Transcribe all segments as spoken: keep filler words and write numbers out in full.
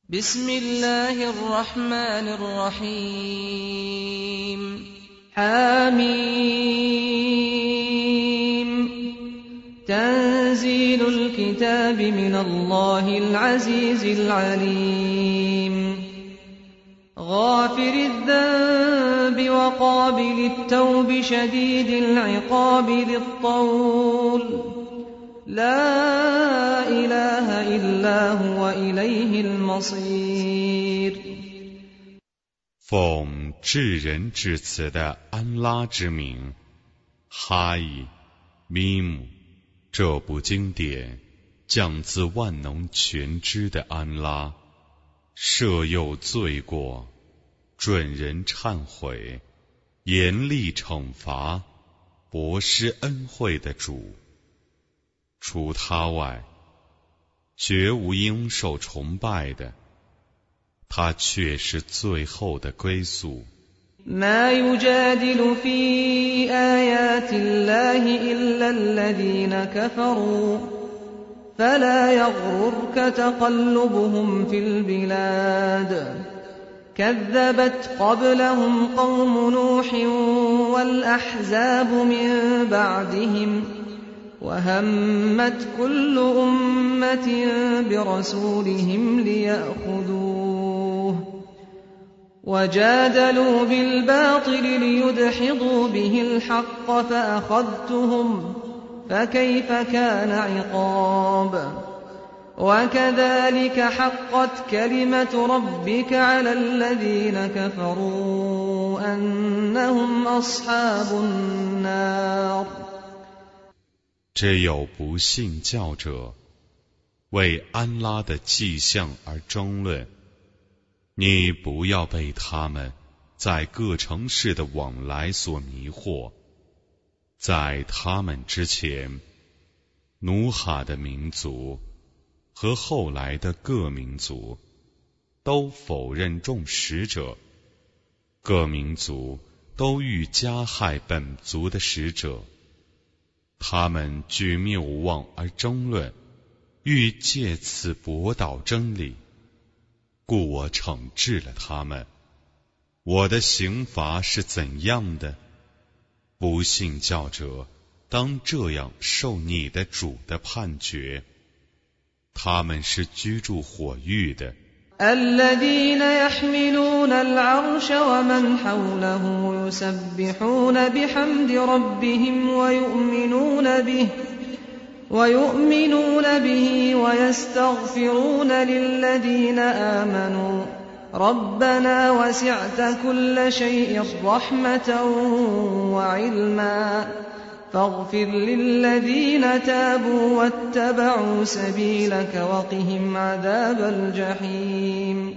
بسم الله الرحمن الرحيم حميم تنزيل الكتاب من الله العزيز العليم غافر الذنب وقابل التوب شديد العقاب ذي الطول لا إله إلا هو إليه المصير。 奉至仁至慈的安拉之名，哈伊咪姆，这部经典降自万能全知的安拉，赦宥罪过，准人忏悔，严厉惩罚，博施恩惠的主。除他外，绝无应受崇拜的，他却是最后的归宿。 ما يجادل في آيات الله إلا الذين كفروا فلا يغررك تقلبهم في البلاد كذبت قبلهم قوم نوح والأحزاب من بعدهم وهمت كل أمة برسولهم ليأخذوه وجادلوا بالباطل ليدحضوا به الحق فأخذتهم فكيف كان عقاب وكذلك حقت كلمة ربك على الذين كفروا أنهم أصحاب النار。 只有不信教者为安拉的迹象而争论，你不要被他们在各城市的往来所迷惑。在他们之前，努哈的民族和后来的各民族都否认众使者，各民族都欲加害本族的使者。他们据谬妄而争论，欲借此驳倒真理，故我惩治了他们。我的刑罚是怎样的？不信教者当这样受你的主的判决。他们是居住火域的。 الذين يحملون العرش ومن حوله يسبحون بحمد ربهم ويؤمنون به ويؤمنون به ويستغفرون للذين آمنوا ربنا وسعت كل شيء رحمة وعلما فاغفر للذين تابوا واتبعوا سبيلك وقهم عذاب الجحيم。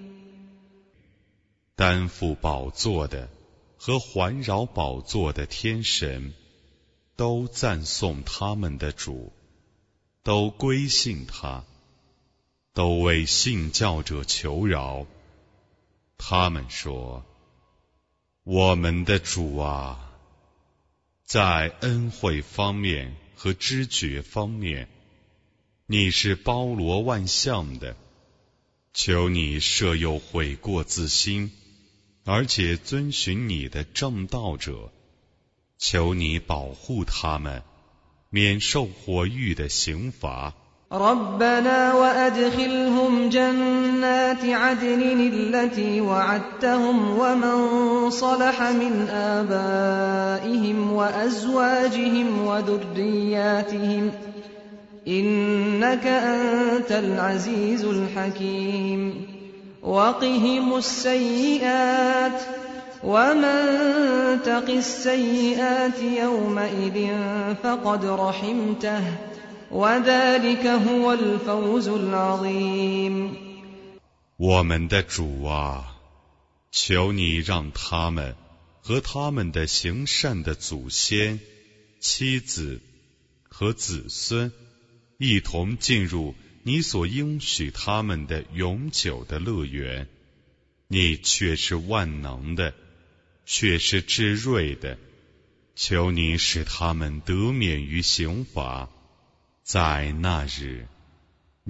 担负宝座的和环绕宝座的天神都赞颂他们的主，都归信他，都为信教者求饶。他们说：我们的主啊，在恩惠方面和知觉方面，你是包罗万象的，求你赦宥悔过自新，而且遵循你的正道者，求你保护他们，免受火狱的刑罚。 ربنا وأدخلهم جنات عدن التي وعدتهم ومن صلح من آبائهم وأزواجهم وذرياتهم إنك أنت العزيز الحكيم وقهم السيئات ومن تق السيئات يومئذ فقد رحمته وذلك هو الفوز العظيم。 我们的主啊，求你让他们和他们的行善的祖先、妻子和子孙一同进入你所应许他们的永久的乐园。你却是万能的，却是至睿的，求你使他们得免于刑罚。在那日，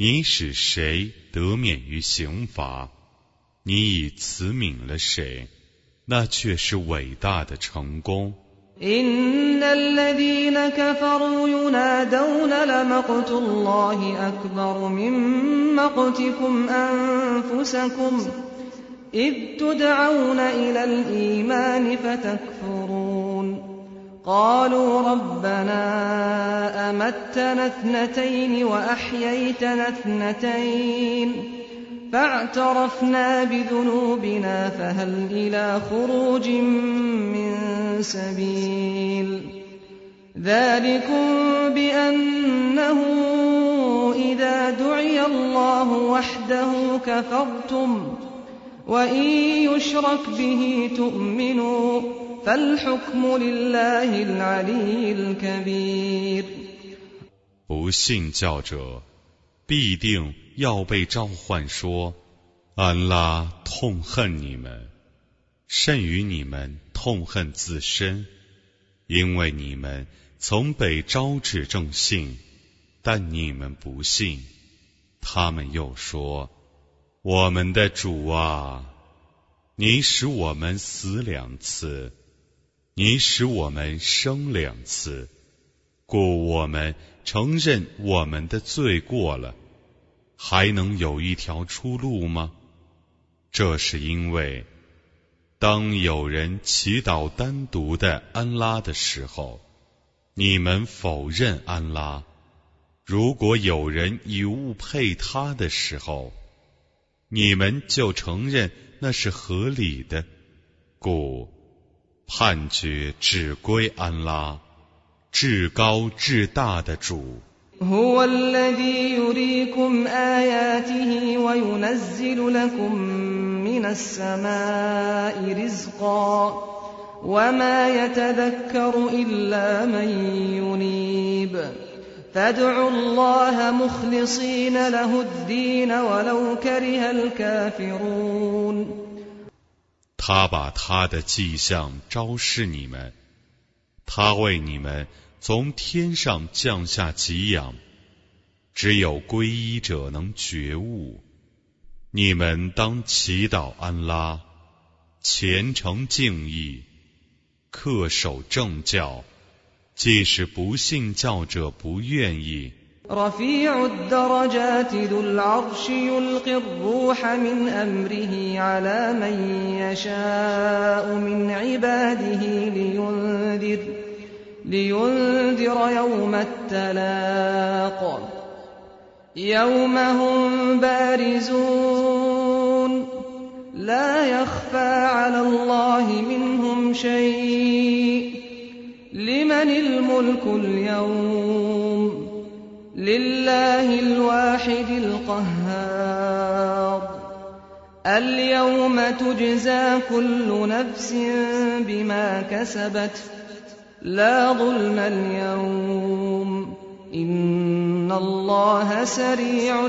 你使谁得免于刑罚，你已慈悯了谁，那却是伟大的成功。 إن الذين كفروا ينادون لمقت الله أكبر من مقتكم أنفسكم إذ تدعون إلى الإيمان فتكفرون قالوا ربنا أمتنا اثنتين وأحييتنا اثنتين فاعترفنا بذنوبنا فهل إلى خروج من سبيل ذلكم بأنه إذا دعي الله وحده كفرتم وإن يشرك به تؤمنوا فالحكم لله العلي الكبير。 不信教者必定要被召唤说，安拉痛恨你们，甚于你们痛恨自身，因为你们曾被招致正信，但你们不信。他们又说，我们的主啊，你使我们死两次，你使我们生两次，故我们承认我们的罪过了，还能有一条出路吗？这是因为当有人祈祷单独的安拉的时候，你们否认安拉；如果有人以物配他的时候，你们就承认那是合理的。故判决只归安拉，至高至大的主。 هو الذي يريكم آياته وينزل لكم من السماء رزقا وما يتذكر إلا من ينيب فادعوا الله مخلصين له الدين ولو كره الكافرون。 他把他的迹象昭示你们，他为你们从天上降下给养，只有皈依者能觉悟。你们当祈祷安拉，虔诚敬意，恪守正教，即使不信教者不愿意。 رفيع الدرجات ذو العرش يلقي الروح من أمره على من يشاء من عباده لينذر لينذر يوم التلاق يوم هم بارزون لا يخفى على الله منهم شيء لمن الملك اليوم لله الواحد القهار اليوم تجزى كل نفس بما كسبت لا ظلم اليوم إن الله سريع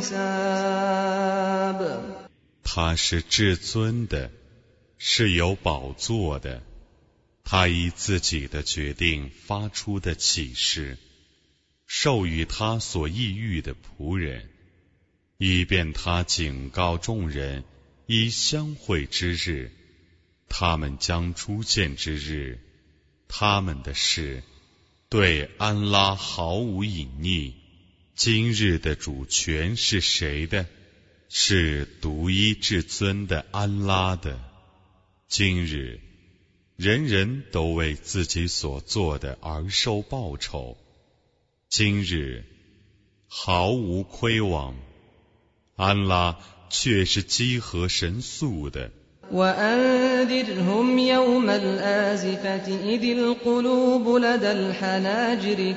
الحساب。 他是至尊的，是有宝座的，他以自己的决定发出的启示授予他所意欲的仆人，以便他警告众人以相会之日，他们将初见之日，他们的事对安拉毫无隐匿。今日的主权是谁的？是独一至尊的安拉的。今日人人都为自己所做的而受报酬，今日毫无亏枉，安拉却是积和神速的。 وأنذرهم يوم الآزفة إذ القلوب لدى الحناجر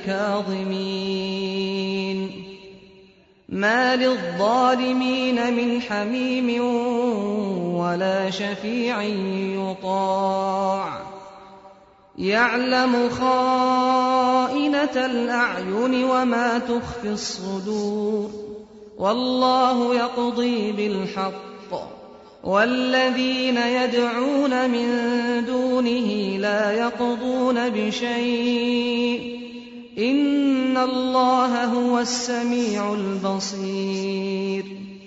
كاظمين ما للظالمين من حميم ولا شفيع يطاع يعلم خائنة الأعين وما تخفي الصدور والله يقضي بالحق والذين يدعون من دونه لا يقضون بشيء إن الله هو السميع البصير。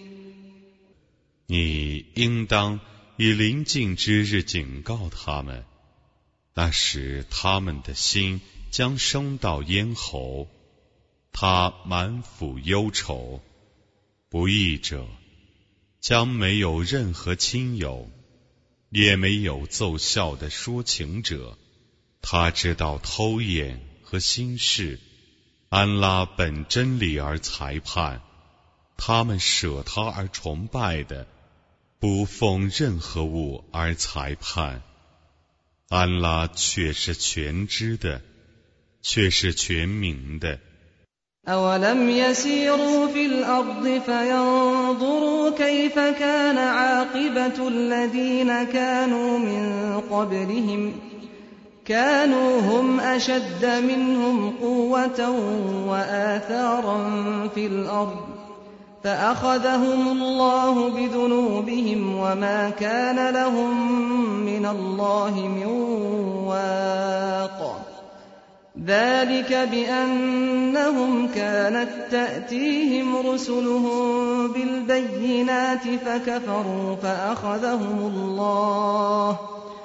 你应当以临近之日警告他们，那时他们的心将升到咽喉，他满腹忧愁。不义者将没有任何亲友，也没有奏效的说情者。他知道偷眼和心事，安拉本真理而裁判，他们舍他而崇拜的，不奉任何物而裁判。安拉却是全知的，却是全明的。 أولم يسيروا في الأرض فينظروا كيف كان عاقبة الذين كانوا من قبلهم كانوا هم أشد منهم قوة وآثارا في الأرض فأخذهم الله بذنوبهم وما كان لهم من الله من واق ذلك بأنهم كانت تأتيهم رسلهم بالبينات فكفروا فأخذهم الله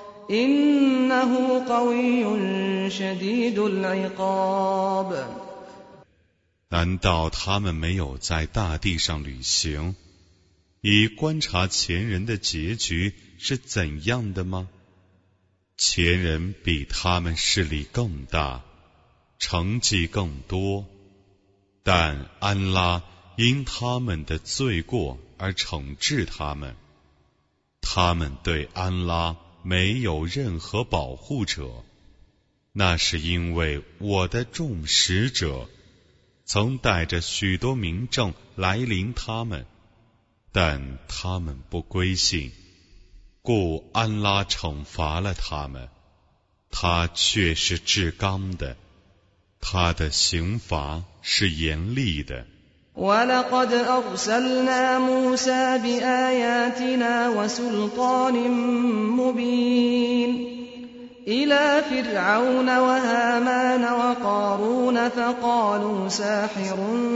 إنه قوي شديد العقاب。 难道他们没有在大地上旅行，以观察前人的结局是怎样的吗？前人比他们势力更大，成绩更多，但安拉因他们的罪过而惩治他们。他们对安拉没有任何保护者，那是因为我的众使者曾带着许多明证来临他们，但他们不归信，故安拉惩罚了他们。他却是至刚的，他的刑罚是严厉的。 وَلَقَدْ أَرْسَلْنَا مُوسَى بِآيَاتِنَا وَسُلْطَانٍ مُبِينٍ إِلَى فِرْعَوْنَ وَهَامَانَ وَقَارُونَ فَقَالُوا سَاحِرٌ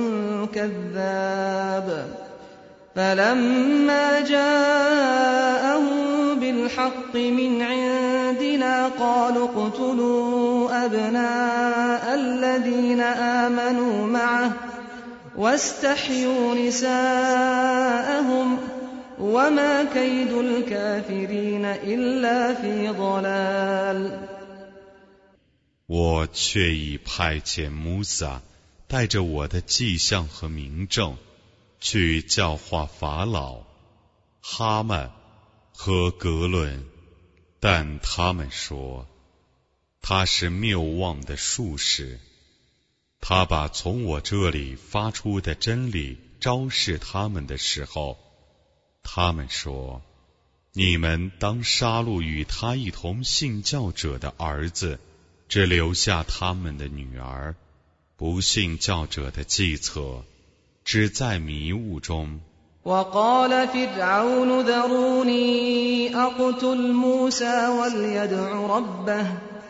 كَذَّابٌ فَلَمَّا جَاءَهُم بِالْحَقِّ مِنْ عِندِنَا قَالُوا اقْتُلُوا أَبْنَاءَ الَّذِينَ آمَنُوا مَعَهُ واستحيوا نساءهم وما كيد الكافرين إلا في ضلال。 我却已派遣穆萨带着我的迹象和明证去教化法老、哈曼和格伦，但他们说他是谬妄的术士。他把从我这里发出的真理昭示他们的时候，他们说：你们当杀戮与他一同信教者的儿子，只留下他们的女儿。不信教者的计策只在迷雾中。 وقال فرعون ذروني أقتل موسى وليدع ربه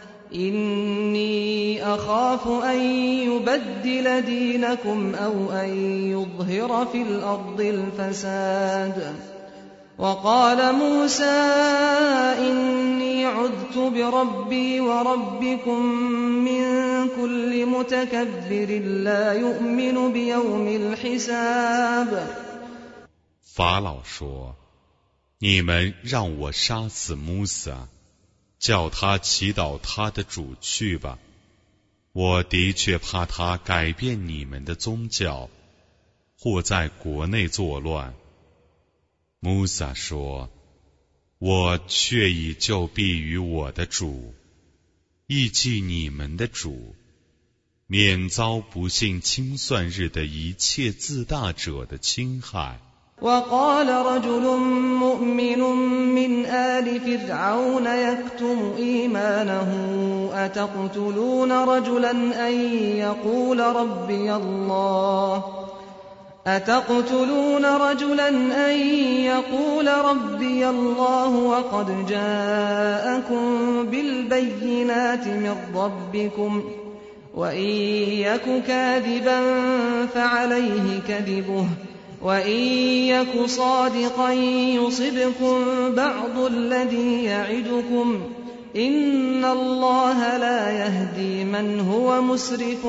إني أخاف أن يبدل دينكم أو أن يظهر في الأرض الفساد وقال موسى إني عذت بربي وربكم من كل متكبر لا يؤمن بيوم الحساب。 法老说：你们让我杀死穆萨，叫他祈祷他的主去吧，我的确怕他改变你们的宗教，或在国内作乱。穆萨说：我却已就避于我的主，忆记你们的主，免遭不幸清算日的一切自大者的侵害。 وقال رجل مؤمن من آل فرعون يكتم إيمانه أتقتلون رجلا أن يقول ربي الله أتقتلون رجلا أن يقول ربي الله وقد جاءكم بالبينات من ربكم وإن يك كاذبا فعليه كذبه وإن يك صادقا يصبكم بعض الذي يعدكم إن الله لا يهدي من هو مسرف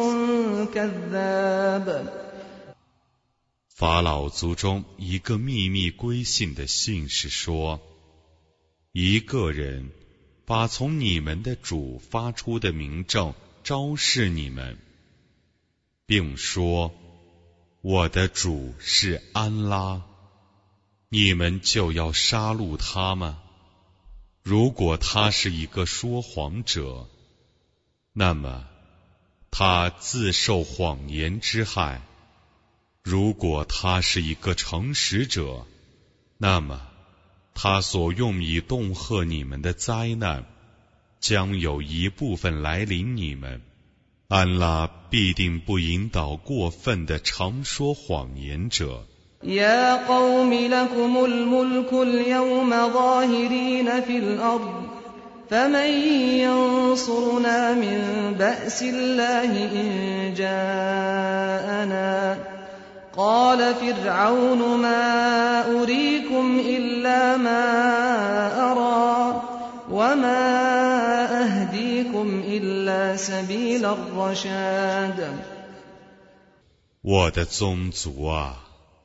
كذاب。 法老族中一个秘密归信的信是说，一个人把从你们的主发出的明证昭示你们，并说我的主是安拉，你们就要杀戮他吗？如果他是一个说谎者，那么他自受谎言之害；如果他是一个诚实者，那么他所用以恫吓你们的灾难将有一部分来临你们。安拉必定不引导过分的常说谎言者。 يا قوم لكم الملك اليوم ظاهرين في الأرض فمن ينصرنا من بأس الله إن جاءنا قال فرعون ما أريكم إلا ما أرى وما أهديكم إلا سبيل الرشاد。 我的宗族啊，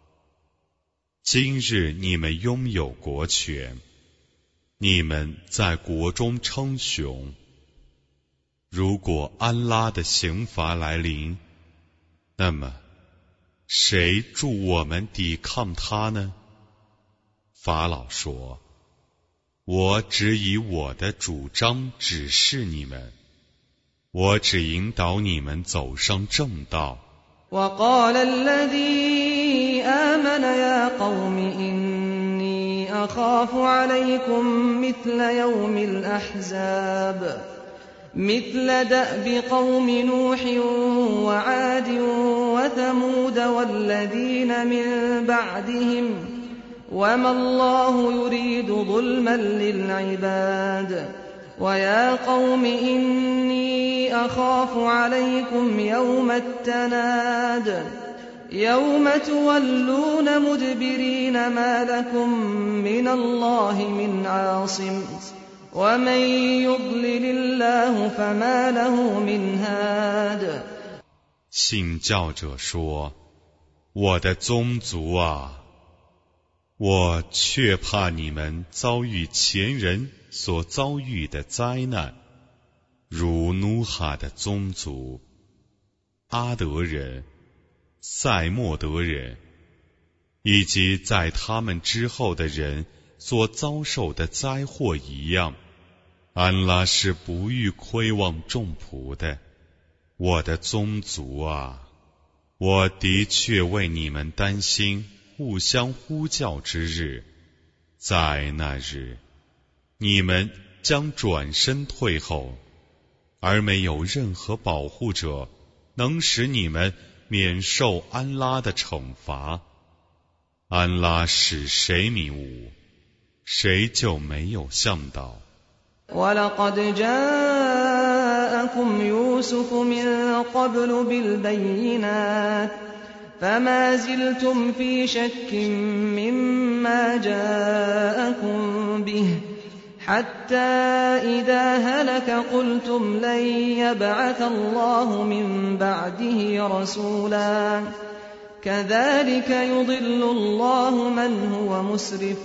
今日你们拥有国权，你们在国中称雄。如果安拉的刑罚来临，那么谁助我们抵抗他呢？法老说，我只以我的主张指示你们，我只引导你们走上正道。 وقال الذي آمن يا قوم إني أخاف عليكم مثل يوم الأحزاب مثل دأب قوم نوح وعاد وثمود والذين من بعدهم وما الله يريد ظلما للعباد ويا قوم إني أخاف عليكم يوم التناد يوم تولون مدبرين ما لكم من الله من عاصم ومن يضلل الله فما له من هاد。 信教者说，我的宗族啊，我却怕你们遭遇前人所遭遇的灾难，如努哈的宗族、阿德人、塞莫德人，以及在他们之后的人所遭受的灾祸一样。安拉是不欲亏望众仆的。我的宗族啊，我的确为你们担心互相呼叫之日，在那日你们将转身退后，而没有任何保护者能使你们免受安拉的惩罚。安拉使谁迷雾，谁就没有向导。 وَلَقَدْ جَاءَكُمْ يُوسُفُ مِن قَبْلُ بِالْبَيِّنَاتِ فَمَا زِلْتُمْ فِي شَكٍّ مِّمَّا جَاءَكُم بِهِ حَتَّى إِذَا هَلَكَ قُلْتُمْ لَن يَبْعَثَ اللَّهُ مِن بَعْدِهِ رَسُولًا كَذَلِكَ يُضِلُّ اللَّهُ مَنْ هُوَ مُسْرِفٌ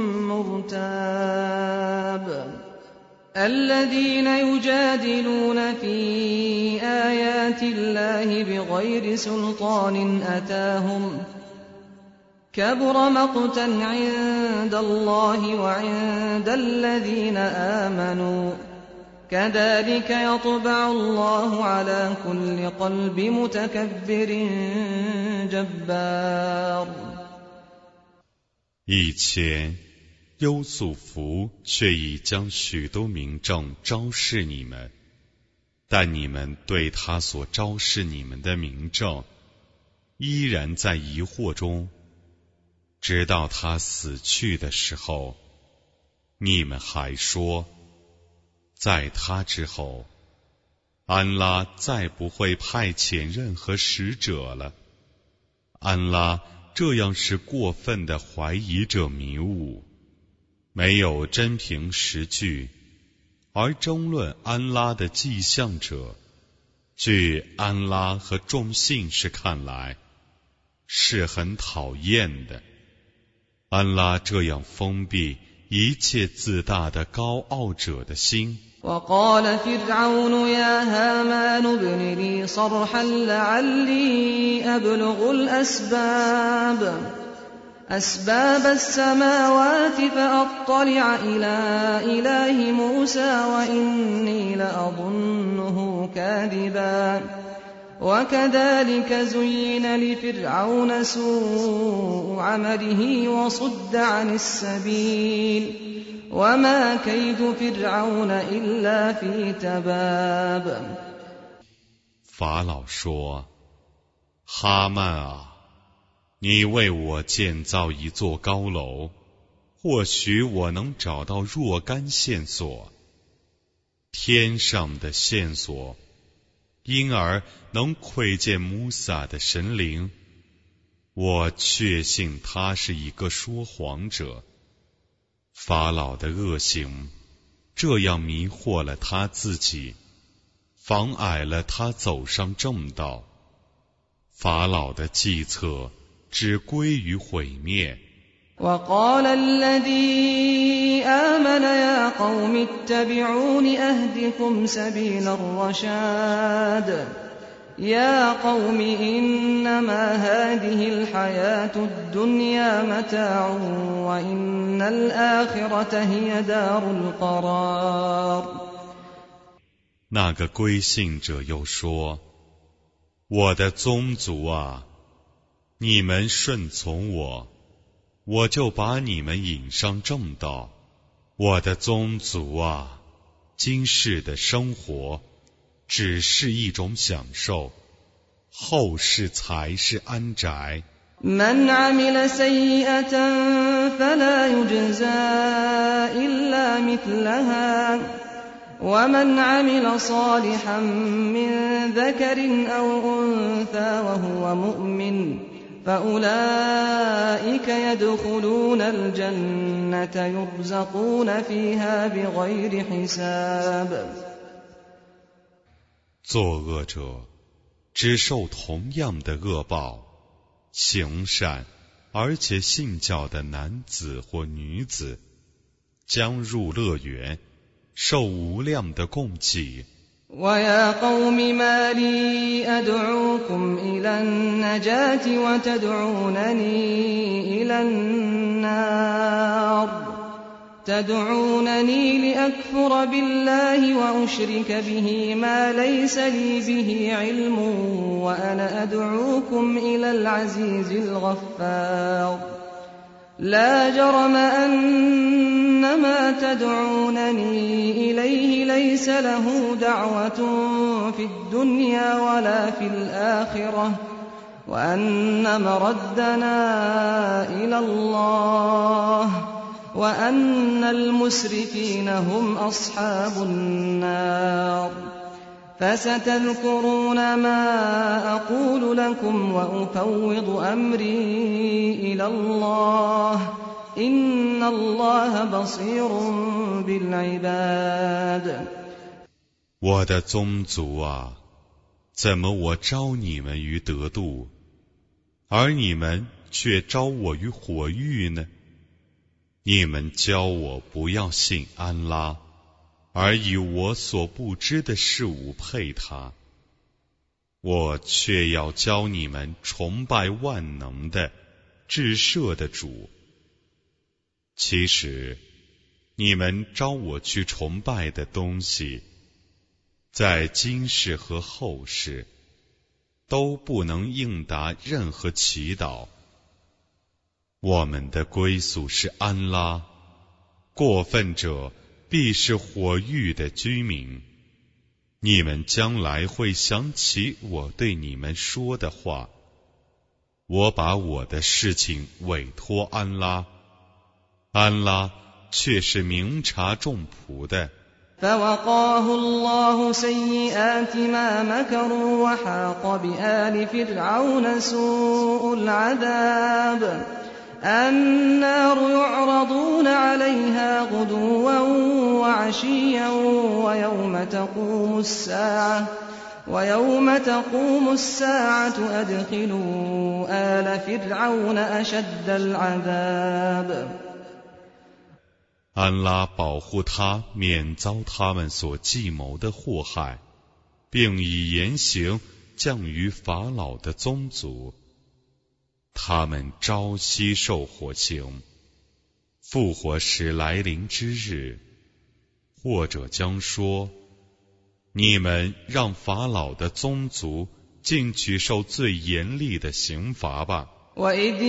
مُرْتَابٌ الذين يجادلون في آيات الله بغير سلطان أتاهم كبر مقتا عند الله وعند الذين آمنوا كذلك يطبع الله على كل قلب متكبر جبار。 以前优素福却已将许多明证昭示你们，但你们对他所昭示你们的明证依然在疑惑中，直到他死去的时候，你们还说，在他之后安拉再不会派遣任何使者了。安拉这样使过分的怀疑者迷雾，没有真凭实据，而争论安拉的迹象者，据安拉和众信士看来，是很讨厌的。安拉这样封闭一切自大的高傲者的心。 وقال فرعون يا هامان ابن لي صرحا لعلي أبلغ الأسباب أسباب السماوات فأطلع إلى إله موسى وإني لأظنه كاذبا وكذلك زين لفرعون سوء عمله وصد عن السبيل وما كيد فرعون إلا في تباب 法老说：哈曼啊，你为我建造一座高楼，或许我能找到若干线索，天上的线索，因而能窥见穆萨的神灵。我确信他是一个说谎者。法老的恶行这样迷惑了他自己，妨碍了他走上正道。法老的计策只归于毁灭。 وقال الذي آمن يا قوم اتبعون أهدكم سبيل الرشاد يا قوم إنما هذه الحياة الدنيا متاع وإن الآخرة هي دار القرار 那个归信者又说：我的宗族啊，你们顺从我，我就把你们引上正道。我的宗族啊，今世的生活只是一种享受，后世才是安宅。 من عمل سيئة فلا يجزى إلا مثلها ومن عمل صالحا من ذكر أو أنثى وهو مؤمن فأولئك يدخلون الجنة يرزقون فيها بغير حساب 作恶者只受同样的恶报，行善而且信教的男子或女子将入乐园，受无量的供给。 ويا قوم ما لي أدعوكم إلى النجاة وتدعونني إلى النار تدعونني لأكفر بالله وأشرك به ما ليس لي به علم وأنا أدعوكم إلى العزيز الغفار لا جرم أن ما تدعونني إليه ليس له دعوة في الدنيا ولا في الآخرة وأن مردنا إلى الله وأن المسرفين هم أصحاب النار فستذكرون ما أقول لكم وأفوض أمري إلى الله إن الله بصير بالعباد 我的宗族啊，怎么我招你们于得度，而你们却招我于火狱呢？你们教我不要信安拉，而以我所不知的事物配他，我却要教你们崇拜万能的至赦的主。其实你们招我去崇拜的东西，在今世和后世都不能应答任何祈祷。我们的归宿是安拉，过分者必是火狱的居民。你们将来会想起我对你们说的话，我把我的事情委托安拉，安拉却是明察众仆的， فوقاه الله سيئات ما مكروا وحاق بآل فرعون سوء العذاب النار يعرضون عليها غدوا وعشيا ويوم تقوم الساعة ويوم تقوم الساعة أدخلوا آل فرعون أشد العذاب 安拉保护他免遭他们所计谋的祸害，并以言行降于法老的宗族。他们朝夕受火刑，复活时来临之日，或者将说：你们让法老的宗族尽取受最严厉的刑罚吧。 وَإِذْ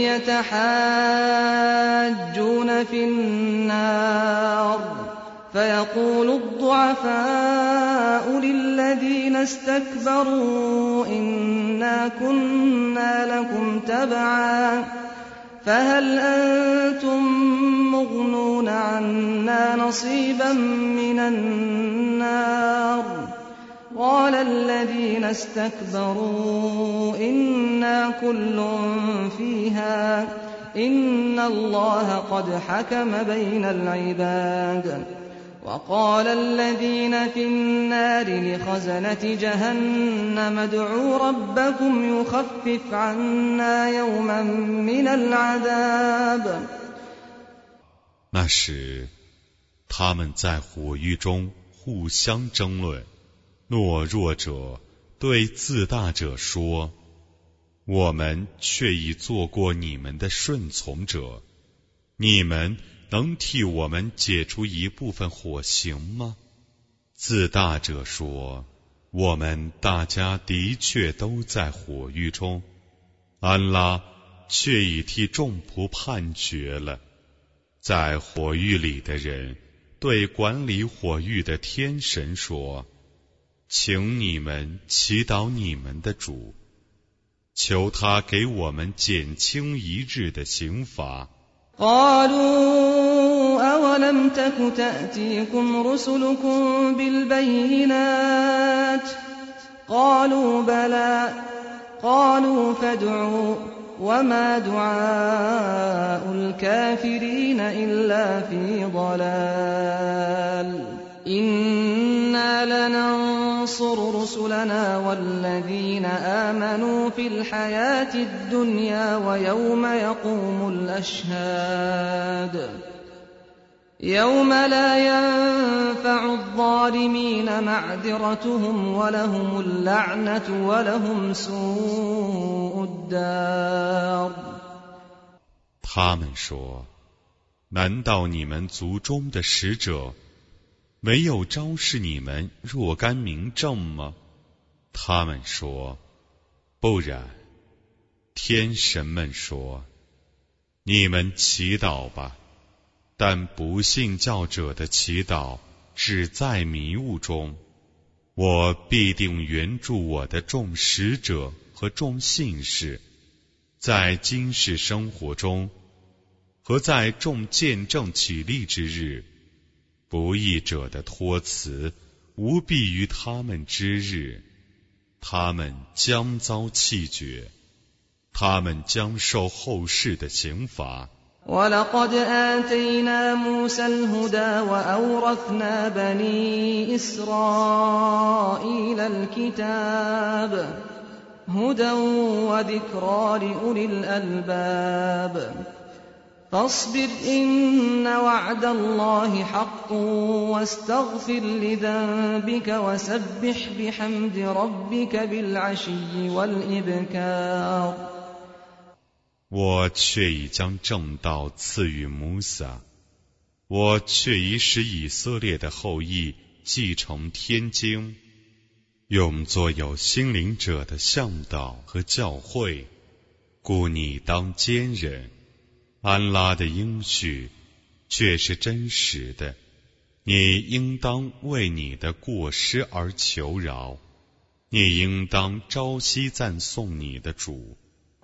يَتَحَاجُّونَ فِي النَّارِ فَيَقُولُ الضُّعَفَاءُ لِلَّذِينَ اسْتَكْبَرُوا إِنَّا كُنَّا لَكُمْ تَبَعًا فَهَلْ أَنْتُمْ مُغْنُونَ عَنَّا نَصِيبًا مِنَ النَّارِ قال الذين استكبروا إنا كل فيها إن الله قد حكم بين العباد وقال الذين في النار لخزنة جهنم ادعوا ربكم يخفف عنا يوما من العذاب 那时他们在火狱中互相争论，懦弱者对自大者说：我们却已做过你们的顺从者，你们能替我们解除一部分火刑吗？自大者说：我们大家的确都在火狱中，安拉却已替众仆判决了。在火狱里的人对管理火狱的天神说：请你们祈祷你们的主，求他给我们减轻一日的刑罚。 قالوا أولم تك تأتيكم رسلكم بالبينات قالوا بلى قالوا فادعوا وما دعاء الكافرين إلا في ضلال إنا لننصر رسلنا والذين آمنوا في الحياة الدنيا ويوم يقوم الأشهاد يوم لا ينفع الظالمين معذرتهم ولهم اللعنة ولهم سوء الدار 他们说：难道你们族中的使者没有昭示你们若干明证吗？他们说：不然。天神们说：你们祈祷吧，但不信教者的祈祷只在迷雾中。我必定援助我的众使者和众信士，在今世生活中和在众见证起立之日，不义者的托辞无避于他们之日，他们将遭弃绝，他们将受后世的刑罚。 ولقد آتينا موسى الهدى وأورثنا بني إسرائيل الكتاب هدى وذكرى لأولي الألباب فاصبر إن وعد الله حق واستغفر لذنبك وسبح بحمد ربك بالعشي والإبكار 我却已将正道赐予摩萨，我却已使以色列的后裔继承天经，用作有心灵者的向导和教诲，故你当坚忍。安拉的应许却是真实的，你应当为你的过失而求饶，你应当朝夕赞颂你的主。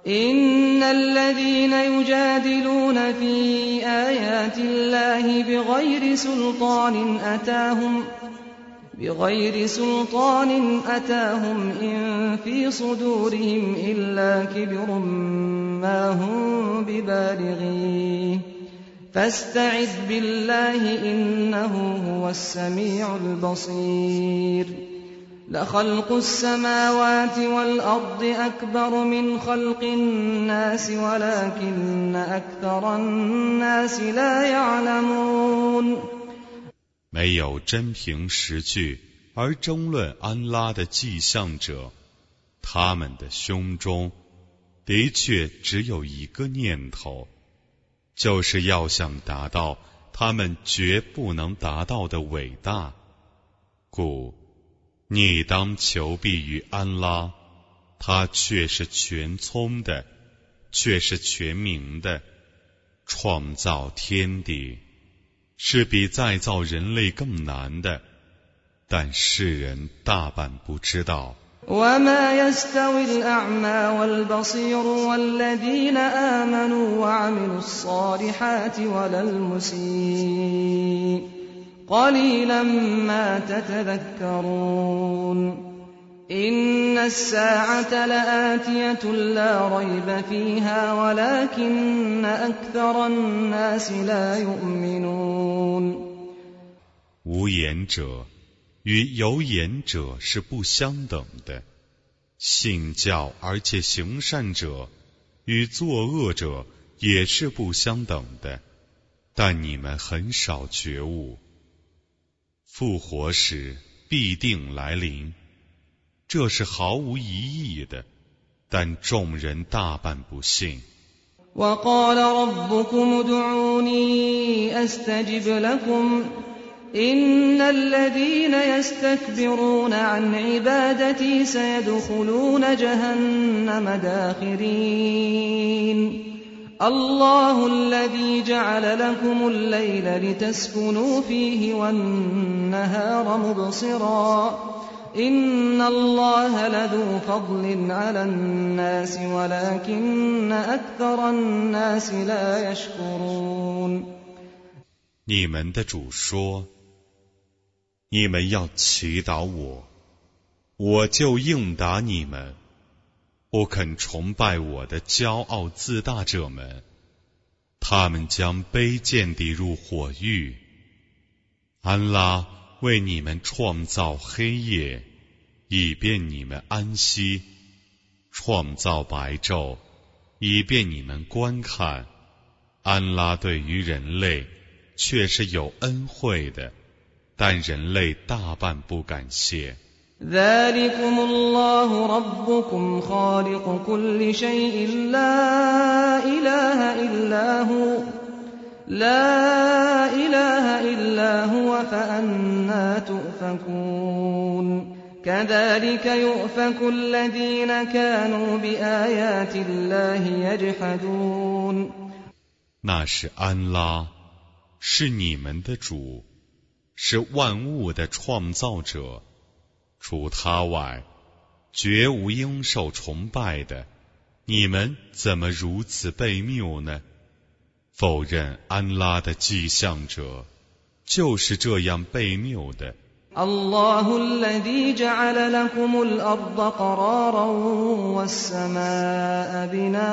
إن الذين يجادلون في آيات الله بغير سلطان أتاهم بغير سلطان أتاهم إن في صدورهم إلا كبر ما هم ببالغيه فاستعذ بالله إنه هو السميع البصير لخلق السماوات والأرض أكبر من خلق الناس ولكن أكثر الناس لا يعلمون 没有真凭实据而争论安拉的迹象者，他们的胸中的确只有一个念头，就是要想达到他们绝不能达到的伟大。故你当求庇于安拉，他却是全聪的，却是全明的。创造天地是比再造人类更难的，但世人大半不知道。 وما يستوي الأعمى والبصير والذين آمنوا وعملوا الصالحات ولا المسيء قليلا ما تتذكرون إن الساعة لآتية لا ريب فيها ولكن أكثر الناس لا يؤمنون 无言者与有言者是不相等的，信教而且行善者与作恶者也是不相等的，但你们很少觉悟。复活时必定来临，这是毫无疑义的，但众人大半不信。 وقال ربكم ادعوني أستجب لكم إن الذين يستكبرون عن عبادتي سيدخلون جهنم داخرين الله الذي جعل لكم الليل لتسكنوا فيه والنهار مبصرا إن الله لذو فضل على الناس ولكن أكثر الناس لا يشكرون 你们的主说，你们要祈祷我，我就应答你们。不肯崇拜我的骄傲自大者们，他们将卑贱地入火狱。安拉为你们创造黑夜，以便你们安息；创造白昼，以便你们观看。安拉对于人类却是有恩惠的，但人类大半不感谢。 ذلكم الله ربكم خالق كل شيء لا إله إلا هو لا إله إلا هو فأنى تؤفكون كذلك يؤفك الذين كانوا بآيات الله يجحدون 那是安拉，是你们的主，是万物的创造者。除他外，绝无应受崇拜的。你们怎么如此悖谬呢？否认安拉的迹象者，就是这样悖谬的。 الله الذي جعل لكم الأرض قرارا والسماء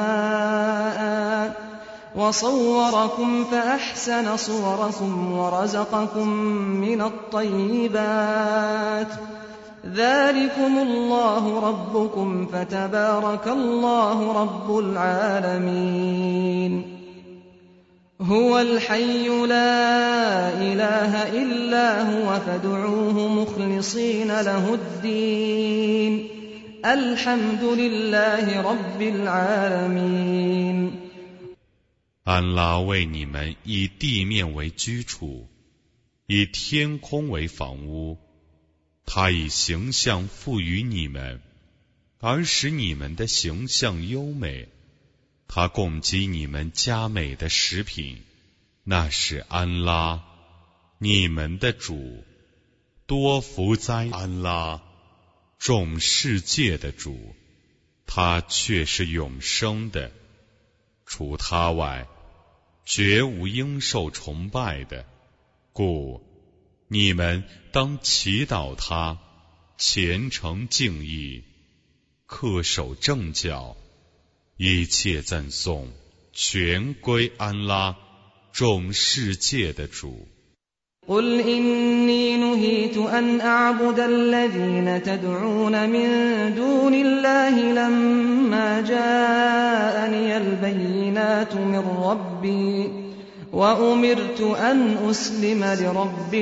بناء وصوركم فأحسن صوركم ورزقكم من الطيبات ذلكم الله ربكم فتبارك الله رب العالمين هو الحي لا إله إلا هو فادعوه مخلصين له الدين الحمد لله رب العالمين 安拉为你们以地面为居处，以天空为房屋，他以形象赋予你们，而使你们的形象优美。他供给你们佳美的食品，那是安拉，你们的主。多福哉安拉，众世界的主， 他却是永生的，除他外，绝无应受崇拜的，故你们当祈祷他，虔诚敬意，恪守正教，一切赞颂全归安拉，众世界的主。 قل إني نهيت أن أعبد الذين تدعون من دون الله لما جاءني البينات من ربي وأمرت أن أسلم لرب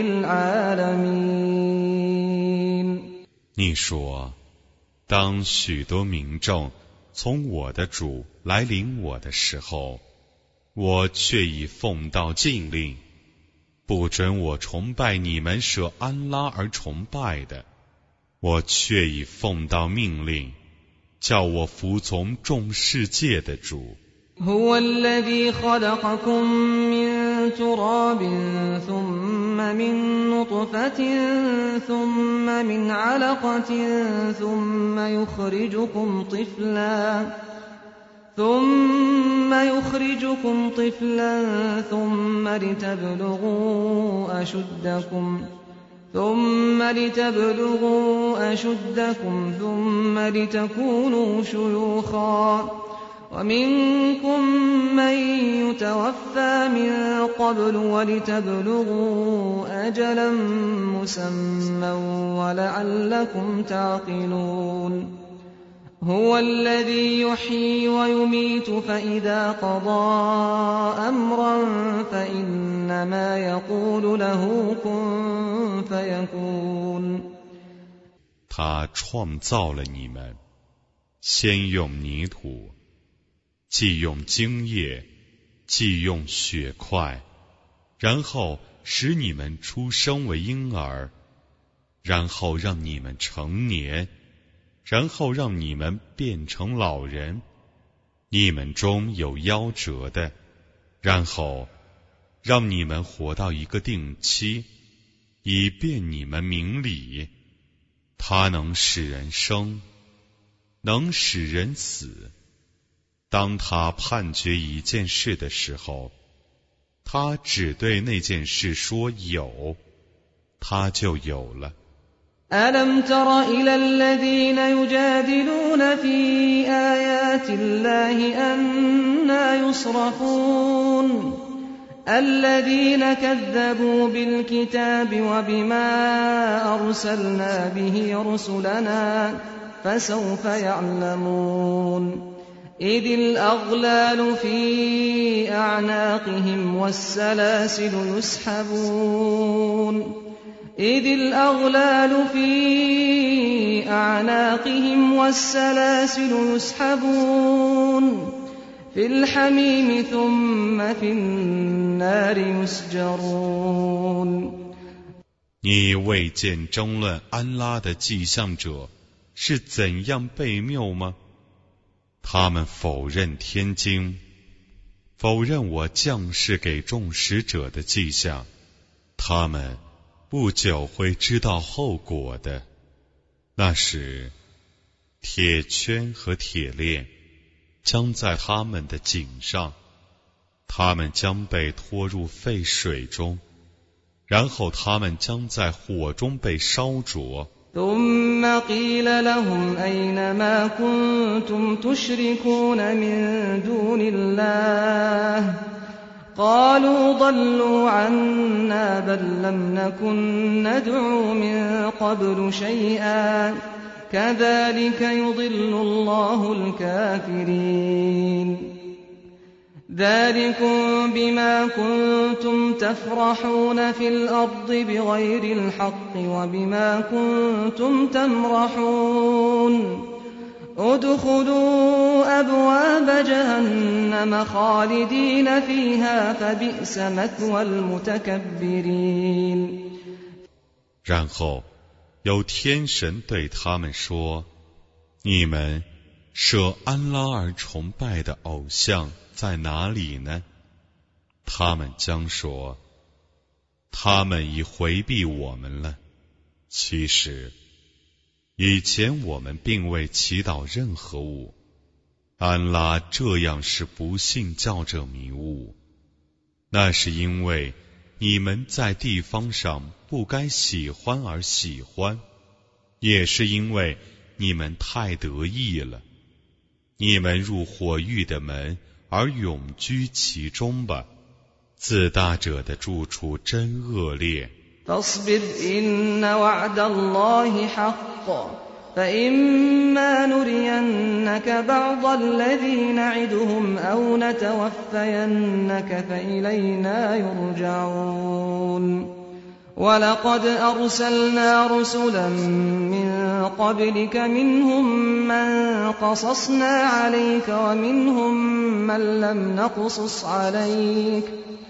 العالمين。 你说，当许多民众从我的主来领我的时候，我却已奉到禁令，不准我崇拜你们舍安拉而崇拜的，我却已奉到命令，叫我服从众世界的主。 هو الذي خلقكم من تراب ثم من نطفة ثم من علقة ثم يخرجكم طفلا ثم يخرجكم طفلا ثم لتبلغوا أشدكم ثم لتبلغوا أشدكم ثم لتكونوا شيوخا ومنكم من يتوفى من قبل ولتبلغوا أجلا مسمى ولعلكم تعقلون هو الذي يحيي ويميت فإذا قضى أمرا فإنما يقول له كن فيكون。 他创造了你们，先用泥土，既用精液，既用血块，然后使你们出生为婴儿，然后让你们成年，然后让你们变成老人，你们中有夭折的，然后让你们活到一个定期，以便你们明理。他能使人生，能使人死。当他判决一件事的时候，他只对那件事说有，他就有了。 ألم تر إلى الذين يجادلون في آيات الله أنى يصرفون الذين كذبوا بالكتاب وبما أرسلنا به رسلنا فسوف يعلمون إذ الأغلال في أعناقهم والسلاسل يسحبون إذ الأغلال في أعناقهم والسلاسل يسحبون في الحميم ثم في النار يسجرون。 你未见争论安拉的迹象者是怎样悖谬吗？他们否认天经，否认我降世给众使者的迹象，他们不久会知道后果的。那时，铁圈和铁链将在他们的颈上，他们将被拖入沸水中，然后他们将在火中被烧灼。 ثم قيل لهم أين ما كنتم تشركون من دون الله قالوا ضلوا عنا بل لم نكن ندعو من قبل شيئا كذلك يضل الله الكافرين ذلكم بما كنتم تفرحون في الأرض بغير الحق وبما كنتم تمرحون ادخلوا أبواب جهنم خالدين فيها فبئس مثوى المتكبرين。 然后有天神对他们说，你们舍安拉而崇拜的偶像在哪里呢？他们将说，他们已回避我们了。其实以前我们并未祈祷任何物， 安拉这样使不信教者迷雾，那是因为你们在地方上不该喜欢而喜欢，也是因为你们太得意了。你们入火狱的门而永居其中吧，自大者的住处真恶劣。 فاصبر إن وعد الله حق فإما نرينك بعض الذي نعدهم أو نتوفينك فإلينا يرجعون ولقد أرسلنا رسلا من قبلك منهم من قصصنا عليك ومنهم من لم نقصص عليك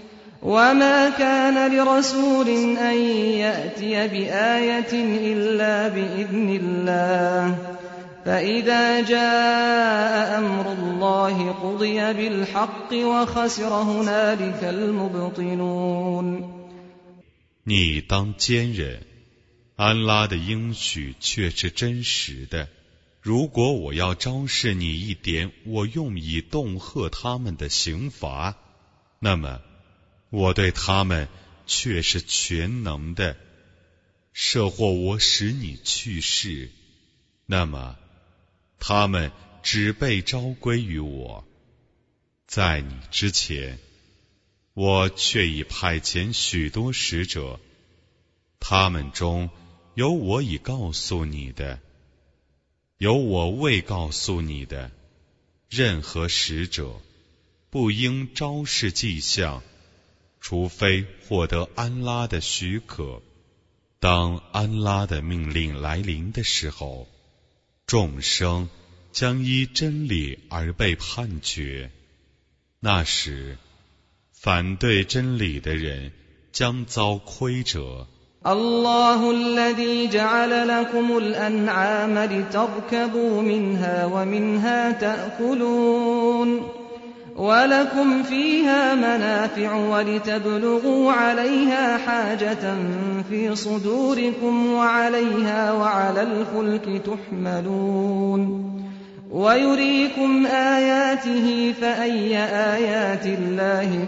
وما كان لرسول أن يأتي بآية إلا بإذن الله فإذا جاء أمر الله قضي بالحق وخسر هنالك المبطلون。 你当坚忍，安拉的应许却是真实的。如果我要昭示你一点我用以恫吓他们的刑罚，那么我对他们却是全能的。设或我使你去世，那么他们只被召归于我。在你之前，我却已派遣许多使者，他们中有我已告诉你的，有我未告诉你的。任何使者不应昭示迹象，除非获得安拉的许可。当安拉的命令来临的时候，众生将依真理而被判决。那时反对真理的人将遭亏折。 الله الذي جعل لكم الأنعام لتركبوا منها ومنها تأكلون ولكم فيها منافع ولتبلغوا عليها حاجة في صدوركم وعليها وعلى الفلك تحملون ويريكم آياته فأي آيات الله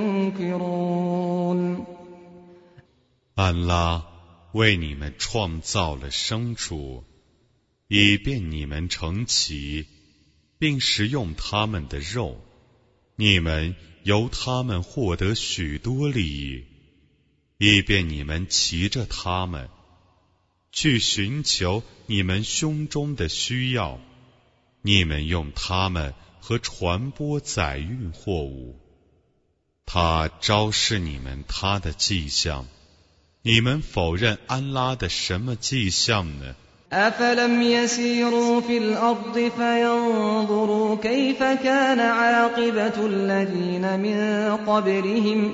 تنكرون。 安拉为你们创造了牲畜，以便你们乘骑，并食用他们的肉。你们由他们获得许多利益，以便你们骑着他们，去寻求你们胸中的需要。你们用它们和传播载运货物。他昭示你们他的迹象，你们否认安拉的什么迹象呢 أفلم يسيروا في الأرض فينظروا كيف كان عاقبة الذين من قبلهم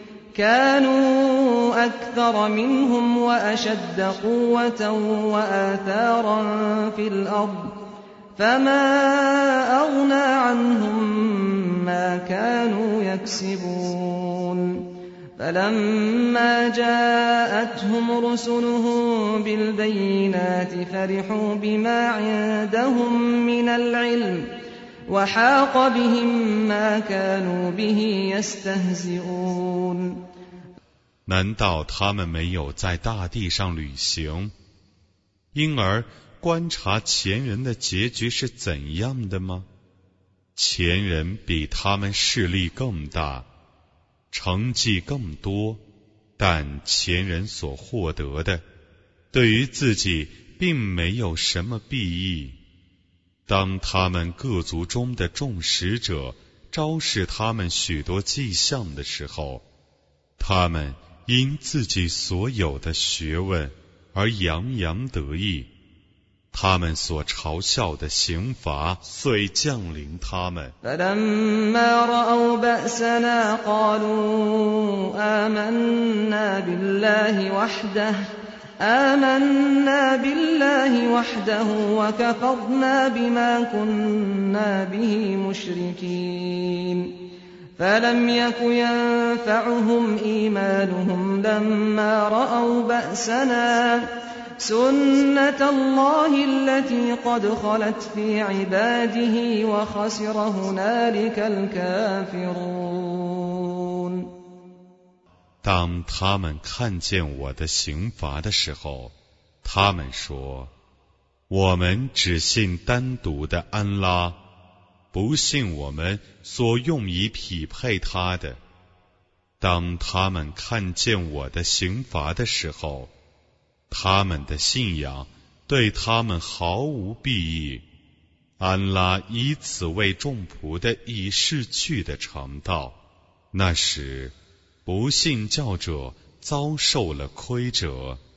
كانوا أكثر منهم وأشد قوة وآثارا في الأرض فما أغنى عنهم ما كانوا يكسبون فلما جاءتهم رسلهم بالبينات فرحوا بما عندهم من العلم وحاق بهم ما كانوا به يستهزئون。 难道他们没有在大地上旅行，因而观察前人的结局是怎样的吗？前人比他们势力更大，成绩更多，但前人所获得的对于自己并没有什么裨益。当他们各族中的众使者昭示他们许多迹象的时候，他们因自己所有的学问而洋洋得意，他们所嘲笑的刑罚遂降临他们。 فلما رأوا بأسنا قالوا آمنا بالله وحده آمنا بالله وحده وكفرنا بما كنا به مشركين فلم يك ينفعهم إيمانهم لما رأوا بأسنا سُنَّةَ اللَّهِ الَّتِي قَدْ خَلَتْ فِي عِبَادِهِ وَخَسِرَ هُنَالِكَ الْكَافِرُونَ 当他们看见我的刑罚的时候，他们说：我们只信单独的安拉，不信我们所用以匹配他的。当他们看见我的刑罚的时候，他们的信仰对他们毫无裨益。安拉以此为众仆的已逝去的肠道，那时不信教者遭受了亏折。